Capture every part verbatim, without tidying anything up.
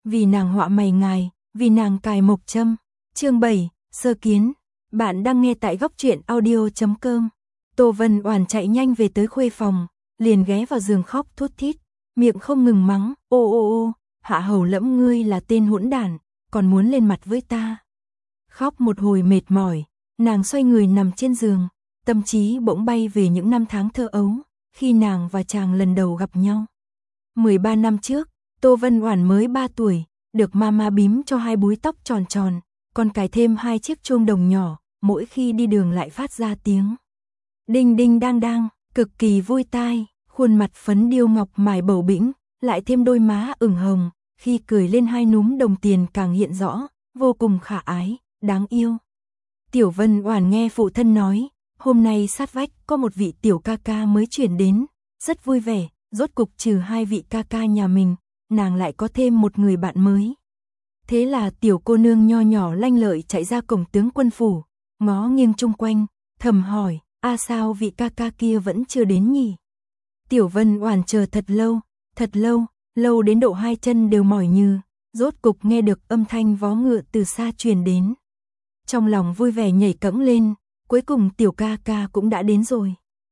vì nàng họa mày ngài, vì nàng cài mộc châm. Chương bảy, sơ kiến. Bạn đang nghe tại góc truyện audio chấm com. Tô Vân Oản chạy nhanh về tới khuê phòng, liền ghé vào giường khóc thút thít, miệng không ngừng mắng, ô ô ô, Hạ Hầu Lẫm ngươi là tên hỗn đản, còn muốn lên mặt với ta. Khóc một hồi mệt mỏi, nàng xoay người nằm trên giường, tâm trí bỗng bay về những năm tháng thơ ấu, khi nàng và chàng lần đầu gặp nhau. mười ba năm trước, Tô Vân Oản mới ba tuổi, được mama bím cho hai búi tóc tròn tròn, còn cài thêm hai chiếc chuông đồng nhỏ, mỗi khi đi đường lại phát ra tiếng đinh đinh đang đang, cực kỳ vui tai, khuôn mặt phấn điêu ngọc mài bầu bĩnh, lại thêm đôi má ửng hồng, khi cười lên hai núm đồng tiền càng hiện rõ, vô cùng khả ái, đáng yêu. Tiểu Vân Oản nghe phụ thân nói, hôm nay sát vách có một vị tiểu ca ca mới chuyển đến, rất vui vẻ, rốt cục trừ hai vị ca ca nhà mình, nàng lại có thêm một người bạn mới. Thế là tiểu cô nương nho nhỏ lanh lợi chạy ra cổng tướng quân phủ, ngó nghiêng chung quanh, thầm hỏi, a sao vị ca ca kia vẫn chưa đến nhỉ? Tiểu Vân Oản chờ thật lâu, thật lâu, lâu đến độ hai chân đều mỏi nhừ, rốt cục nghe được âm thanh vó ngựa từ xa truyền đến. Trong lòng vui vẻ nhảy cẫng lên, cuối cùng tiểu ca ca cũng đã đến rồi.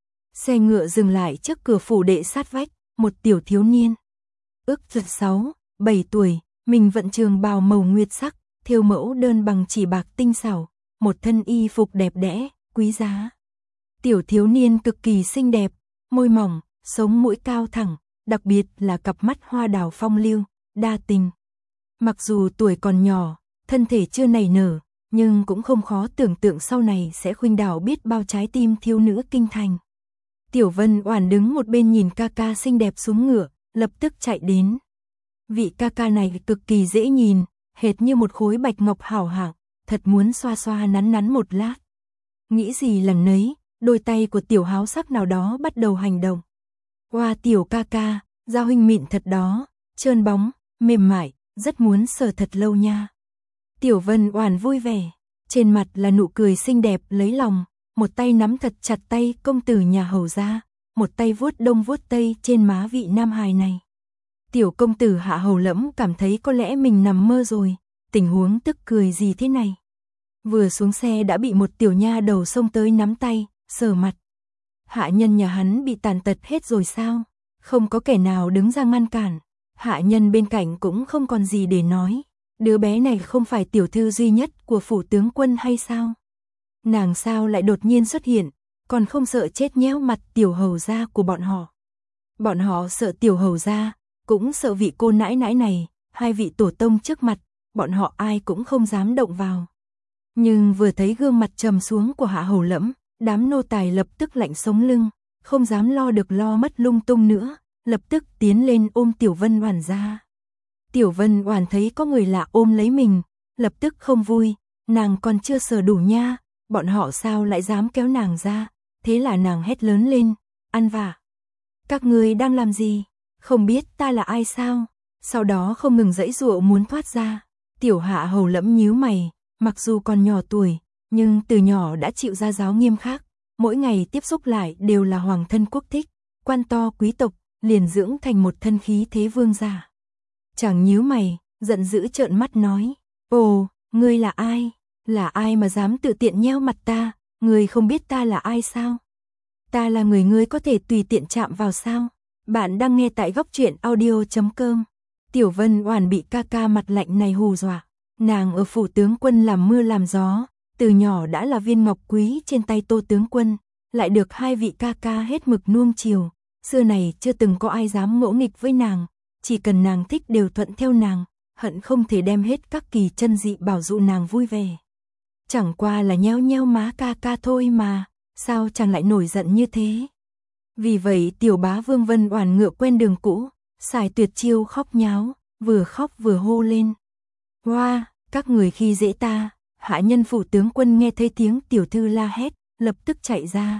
Xe ngựa dừng lại trước cửa phủ đệ sát vách, một tiểu thiếu niên. Ước chừng sáu, bảy tuổi, mình vận trường bào màu nguyệt sắc, thêu mẫu đơn bằng chỉ bạc tinh xảo, một thân y phục đẹp đẽ, quý giá. Tiểu thiếu niên cực kỳ xinh đẹp, môi mỏng, sống mũi cao thẳng, đặc biệt là cặp mắt hoa đào phong lưu, đa tình. Mặc dù tuổi còn nhỏ, thân thể chưa nảy nở, nhưng cũng không khó tưởng tượng sau này sẽ khuynh đảo biết bao trái tim thiếu nữ kinh thành. Tiểu Vân Oản đứng một bên nhìn ca ca xinh đẹp xuống ngựa, lập tức chạy đến. Vị ca ca này cực kỳ dễ nhìn, hệt như một khối bạch ngọc hảo hạng, thật muốn xoa xoa nắn nắn một lát. Nghĩ gì lần nấy, đôi tay của tiểu háo sắc nào đó bắt đầu hành động. Hoa tiểu ca ca, da huynh mịn thật đó, trơn bóng, mềm mại, rất muốn sờ thật lâu nha. Tiểu Vân Oản vui vẻ, trên mặt là nụ cười xinh đẹp lấy lòng, một tay nắm thật chặt tay công tử nhà hầu gia, một tay vuốt đông vuốt tây trên má vị nam hài này. Tiểu công tử Hạ Hầu Lẫm cảm thấy có lẽ mình nằm mơ rồi, tình huống tức cười gì thế này. Vừa xuống xe đã bị một tiểu nha đầu xông tới nắm tay, sờ mặt. Hạ nhân nhà hắn bị tàn tật hết rồi sao? Không có kẻ nào đứng ra ngăn cản. Hạ nhân bên cạnh cũng không còn gì để nói. Đứa bé này không phải tiểu thư duy nhất của phủ tướng quân hay sao? Nàng sao lại đột nhiên xuất hiện, còn không sợ chết nhéo mặt tiểu hầu gia của bọn họ. Bọn họ sợ tiểu hầu gia, cũng sợ vị cô nãi nãi này, hai vị tổ tông trước mặt, bọn họ ai cũng không dám động vào. Nhưng vừa thấy gương mặt trầm xuống của Hạ Hầu Lẫm, đám nô tài lập tức lạnh sống lưng, không dám lo được lo mất lung tung nữa, lập tức tiến lên ôm Tiểu Vân Oản ra. Tiểu Vân Oản thấy có người lạ ôm lấy mình, lập tức không vui, nàng còn chưa sờ đủ nha, bọn họ sao lại dám kéo nàng ra, thế là nàng hét lớn lên, ăn vạ. Các ngươi đang làm gì? Không biết ta là ai sao? Sau đó không ngừng giãy giụa muốn thoát ra. Tiểu Hạ Hầu Lẫm nhíu mày, mặc dù còn nhỏ tuổi, nhưng từ nhỏ đã chịu ra giáo nghiêm khắc, mỗi ngày tiếp xúc lại đều là hoàng thân quốc thích, quan to quý tộc, liền dưỡng thành một thân khí thế vương giả. Chàng nhíu mày, giận dữ trợn mắt nói, ồ, ngươi là ai? Là ai mà dám tự tiện nheo mặt ta? Ngươi không biết ta là ai sao? Ta là người ngươi có thể tùy tiện chạm vào sao? Bạn đang nghe tại góc truyện audio chấm com. Tiểu Vân Oản bị ca ca mặt lạnh này hù dọa. Nàng ở phủ tướng quân làm mưa làm gió, từ nhỏ đã là viên ngọc quý trên tay Tô tướng quân, lại được hai vị ca ca hết mực nuông chiều. Xưa này chưa từng có ai dám ngỗ nghịch với nàng, chỉ cần nàng thích đều thuận theo nàng, hận không thể đem hết các kỳ chân dị bảo dụ nàng vui vẻ. Chẳng qua là nheo nheo má ca ca thôi mà, sao chàng lại nổi giận như thế? Vì vậy tiểu bá Vương Vân Oản ngựa quen đường cũ, xài tuyệt chiêu khóc nháo, vừa khóc vừa hô lên. Hoa, wow, các người khi dễ ta. Hạ nhân phủ tướng quân nghe thấy tiếng tiểu thư la hét, lập tức chạy ra.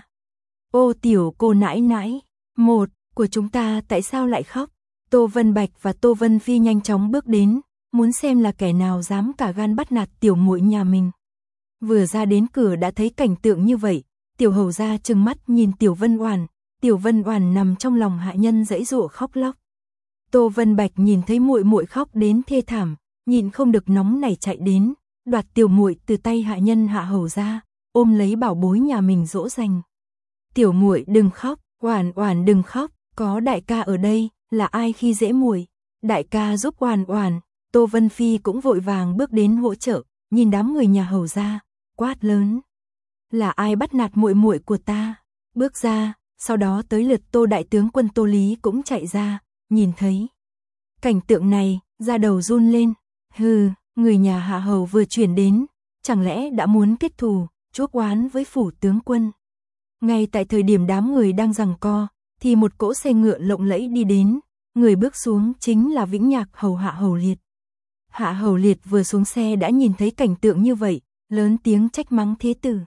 Ô tiểu cô nãi nãi, một, của chúng ta tại sao lại khóc? Tô Vân Bạch và Tô Vân Phi nhanh chóng bước đến, muốn xem là kẻ nào dám cả gan bắt nạt tiểu muội nhà mình. Vừa ra đến cửa đã thấy cảnh tượng như vậy, tiểu hầu gia trừng mắt nhìn Tiểu Vân Oản, Tiểu Vân Oản nằm trong lòng hạ nhân giãy giụa khóc lóc. Tô Vân Bạch nhìn thấy muội muội khóc đến thê thảm, nhịn không được nóng nảy chạy đến, đoạt tiểu muội từ tay hạ nhân Hạ Hầu ra, ôm lấy bảo bối nhà mình dỗ dành. Tiểu muội đừng khóc, Oản Oản đừng khóc, có đại ca ở đây, là ai khi dễ muội? Đại ca giúp Oản Oản. Tô Vân Phi cũng vội vàng bước đến hỗ trợ, nhìn đám người nhà Hầu ra, quát lớn: "Là ai bắt nạt muội muội của ta?" Bước ra, sau đó tới lượt Tô đại tướng quân Tô Lý cũng chạy ra, nhìn thấy cảnh tượng này, da đầu run lên. Hừ, người nhà Hạ Hầu vừa chuyển đến, chẳng lẽ đã muốn kết thù, chuốc oán với phủ tướng quân? Ngay tại thời điểm đám người đang giằng co, thì một cỗ xe ngựa lộng lẫy đi đến, người bước xuống chính là Vĩnh Nhạc hầu Hạ Hầu Liệt. Hạ Hầu Liệt vừa xuống xe đã nhìn thấy cảnh tượng như vậy, lớn tiếng trách mắng thế tử.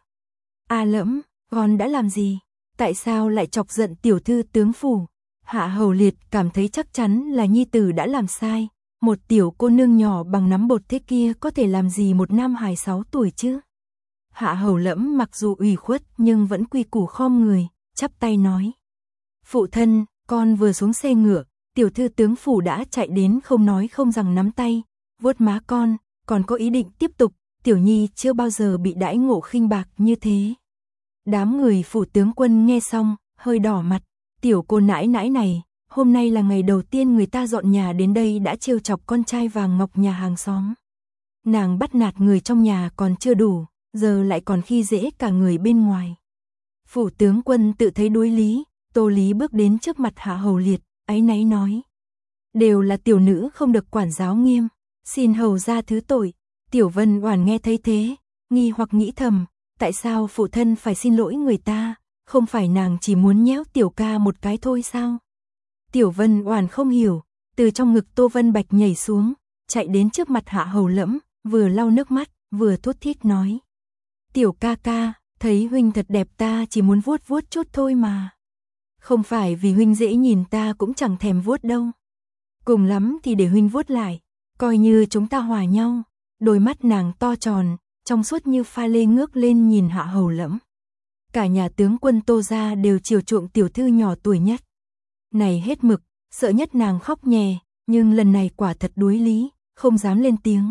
A Lẫm, con đã làm gì? Tại sao lại chọc giận tiểu thư tướng phủ? Hạ Hầu Liệt cảm thấy chắc chắn là nhi tử đã làm sai, một tiểu cô nương nhỏ bằng nắm bột thế kia có thể làm gì một nam hài sáu tuổi chứ? Hạ Hầu Lẫm mặc dù ủy khuất nhưng vẫn quy củ khom người, chắp tay nói: "Phụ thân, con vừa xuống xe ngựa, tiểu thư tướng phủ đã chạy đến không nói không rằng nắm tay, vuốt má con, còn có ý định tiếp tục, tiểu nhi chưa bao giờ bị đãi ngộ khinh bạc như thế." Đám người phủ tướng quân nghe xong, hơi đỏ mặt, tiểu cô nãi nãi này, hôm nay là ngày đầu tiên người ta dọn nhà đến đây đã trêu chọc con trai vàng ngọc nhà hàng xóm. Nàng bắt nạt người trong nhà còn chưa đủ, giờ lại còn khi dễ cả người bên ngoài. Phủ tướng quân tự thấy đối lý, Tô Lý bước đến trước mặt Hạ Hầu Liệt, áy náy nói: "Đều là tiểu nữ không được quản giáo nghiêm, xin hầu ra thứ tội." Tiểu Vân Oản nghe thấy thế, nghi hoặc nghĩ thầm, tại sao phụ thân phải xin lỗi người ta, không phải nàng chỉ muốn nhéo tiểu ca một cái thôi sao? Tiểu Vân Oản không hiểu, từ trong ngực Tô Vân Bạch nhảy xuống, chạy đến trước mặt Hạ Hầu Lẫm, vừa lau nước mắt, vừa thút thít nói: "Tiểu ca ca, thấy huynh thật đẹp ta chỉ muốn vuốt vuốt chút thôi mà. Không phải vì huynh dễ nhìn ta cũng chẳng thèm vuốt đâu. Cùng lắm thì để huynh vuốt lại, coi như chúng ta hòa nhau." Đôi mắt nàng to tròn, trong suốt như pha lê ngước lên nhìn Hạ Hầu Lẫm. Cả nhà tướng quân Tô gia đều chiều chuộng tiểu thư nhỏ tuổi nhất. Này hết mực, sợ nhất nàng khóc nhè, nhưng lần này quả thật đối lý, không dám lên tiếng.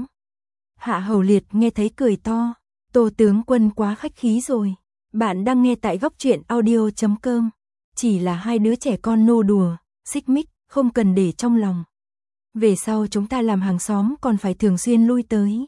Hạ Hầu Liệt nghe thấy cười to: "Tô tướng quân quá khách khí rồi." Bạn đang nghe tại góc truyện audio chấm com. Chỉ là hai đứa trẻ con nô đùa, xích mích, không cần để trong lòng. Về sau chúng ta làm hàng xóm còn phải thường xuyên lui tới.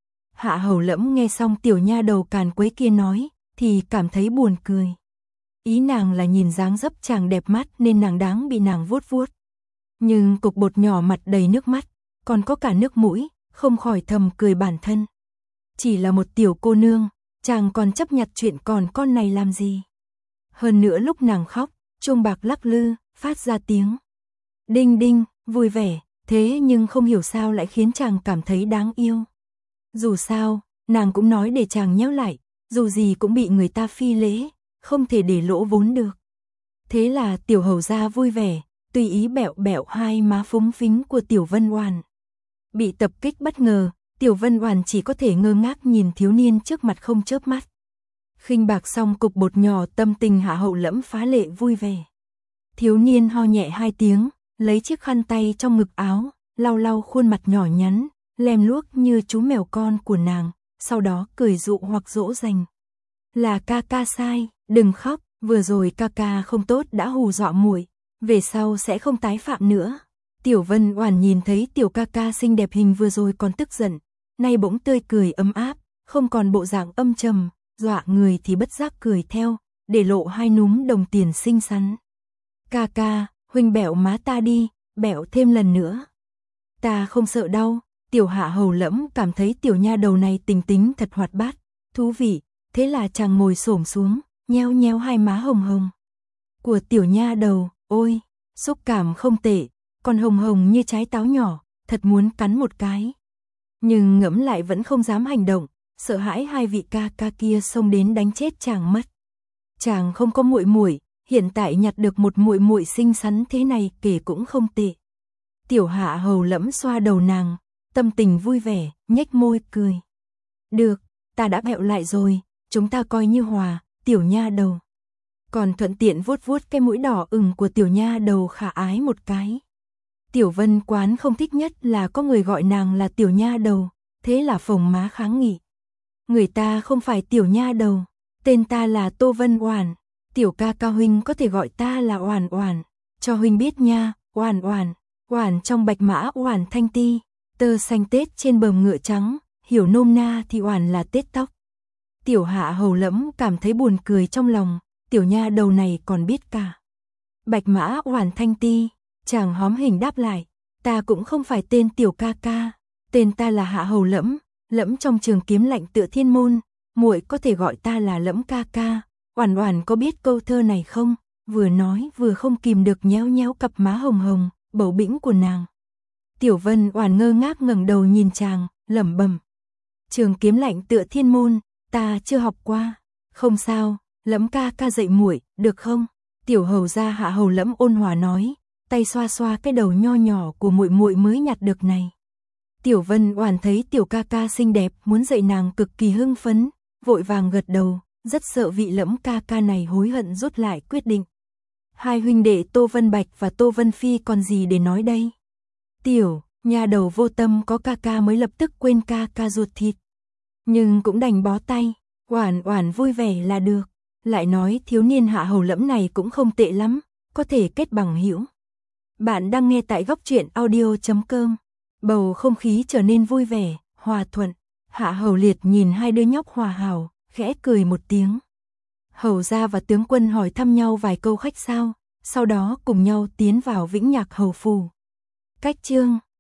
Hạ Hầu Lẫm nghe xong tiểu nha đầu càn quấy kia nói, thì cảm thấy buồn cười. Ý nàng là nhìn dáng dấp chàng đẹp mắt nên nàng đáng bị nàng vuốt vuốt. Nhưng cục bột nhỏ mặt đầy nước mắt, còn có cả nước mũi, không khỏi thầm cười bản thân. Chỉ là một tiểu cô nương, chàng còn chấp nhặt chuyện còn con này làm gì? Hơn nữa lúc nàng khóc, chuông bạc lắc lư, phát ra tiếng đinh đinh, vui vẻ, thế nhưng không hiểu sao lại khiến chàng cảm thấy đáng yêu. Dù sao, nàng cũng nói để chàng nhéo lại, dù gì cũng bị người ta phi lễ, không thể để lỗ vốn được. Thế là tiểu hầu gia vui vẻ, tùy ý bẹo bẹo hai má phúng phính của tiểu Vân Oản. Bị tập kích bất ngờ, tiểu Vân Oản chỉ có thể ngơ ngác nhìn thiếu niên trước mặt không chớp mắt. Khinh bạc xong cục bột nhỏ, tâm tình Hạ Hầu Lẫm phá lệ vui vẻ. Thiếu niên ho nhẹ hai tiếng, lấy chiếc khăn tay trong ngực áo, lau lau khuôn mặt nhỏ nhắn, lem luốc như chú mèo con của nàng, sau đó cười dụ hoặc dỗ dành. "Là ca ca sai, đừng khóc, vừa rồi ca ca không tốt đã hù dọa muội, về sau sẽ không tái phạm nữa." Tiểu Vân Oản nhìn thấy tiểu ca ca xinh đẹp hình vừa rồi còn tức giận, nay bỗng tươi cười ấm áp, không còn bộ dạng âm trầm, dọa người thì bất giác cười theo, để lộ hai núm đồng tiền xinh xắn. "Ca ca, huynh bẹo má ta đi, bẹo thêm lần nữa." "Ta không sợ đau." Tiểu Hạ Hầu Lẫm cảm thấy tiểu nha đầu này tình tính thật hoạt bát, thú vị, thế là chàng ngồi xổm xuống, nheo nheo hai má hồng hồng của tiểu nha đầu, ôi, xúc cảm không tệ, còn hồng hồng như trái táo nhỏ, thật muốn cắn một cái. Nhưng ngẫm lại vẫn không dám hành động, sợ hãi hai vị ca ca kia xông đến đánh chết chàng mất. Chàng không có muội muội, hiện tại nhặt được một muội muội xinh xắn thế này kể cũng không tệ. Tiểu Hạ Hầu Lẫm xoa đầu nàng, tâm tình vui vẻ, nhếch môi cười. "Được, ta đã bẹo lại rồi, chúng ta coi như hòa." Tiểu nha đầu còn thuận tiện vuốt vuốt cái mũi đỏ ửng của tiểu nha đầu khả ái một cái. Tiểu Vân Quán không thích nhất là có người gọi nàng là tiểu nha đầu, thế là phồng má kháng nghị. Người ta không phải tiểu nha đầu, tên ta là Tô Vân Oản, tiểu ca ca huynh có thể gọi ta là Oản Oản, cho huynh biết nha, Oản Oản, Oản trong bạch mã Oản thanh ti, tơ xanh tết trên bờm ngựa trắng, hiểu nôm na thì Oản là tết tóc. Tiểu Hạ Hầu Lẫm cảm thấy buồn cười trong lòng, tiểu nha đầu này còn biết cả. Bạch mã Oản thanh ti, chàng hóm hình đáp lại, ta cũng không phải tên tiểu ca ca, tên ta là Hạ Hầu Lẫm, Lẫm trong trường kiếm lạnh tựa thiên môn, muội có thể gọi ta là Lẫm ca ca. Oản Oản có biết câu thơ này không? Vừa nói vừa không kìm được nhéo nhéo cặp má hồng hồng, bầu bĩnh của nàng. Tiểu Vân Oản ngơ ngác ngẩng đầu nhìn chàng, lẩm bẩm. Trường kiếm lạnh tựa thiên môn, ta chưa học qua. Không sao, Lẫm ca ca dạy muội, được không? Tiểu hầu gia Hạ Hầu Lẫm ôn hòa nói, tay xoa xoa cái đầu nho nhỏ của muội muội mới nhặt được này. Tiểu Vân Oản thấy tiểu ca ca xinh đẹp, muốn dạy nàng cực kỳ hưng phấn, vội vàng gật đầu, rất sợ vị Lẫm ca ca này hối hận rút lại quyết định. Hai huynh đệ Tô Vân Bạch và Tô Vân Phi còn gì để nói đây? Tiểu, nhà đầu vô tâm có ca ca mới lập tức quên ca ca ruột thịt. Nhưng cũng đành bó tay, Oản Oản vui vẻ là được. Lại nói thiếu niên Hạ Hầu Lẫm này cũng không tệ lắm, có thể kết bằng hữu. Bạn đang nghe tại góc truyện audio chấm com. Bầu không khí trở nên vui vẻ, hòa thuận. Hạ Hầu Liệt nhìn hai đứa nhóc hòa hảo, khẽ cười một tiếng. Hầu gia và tướng quân hỏi thăm nhau vài câu khách sao, sau đó cùng nhau tiến vào Vĩnh Nhạc Hầu phủ. Cách chương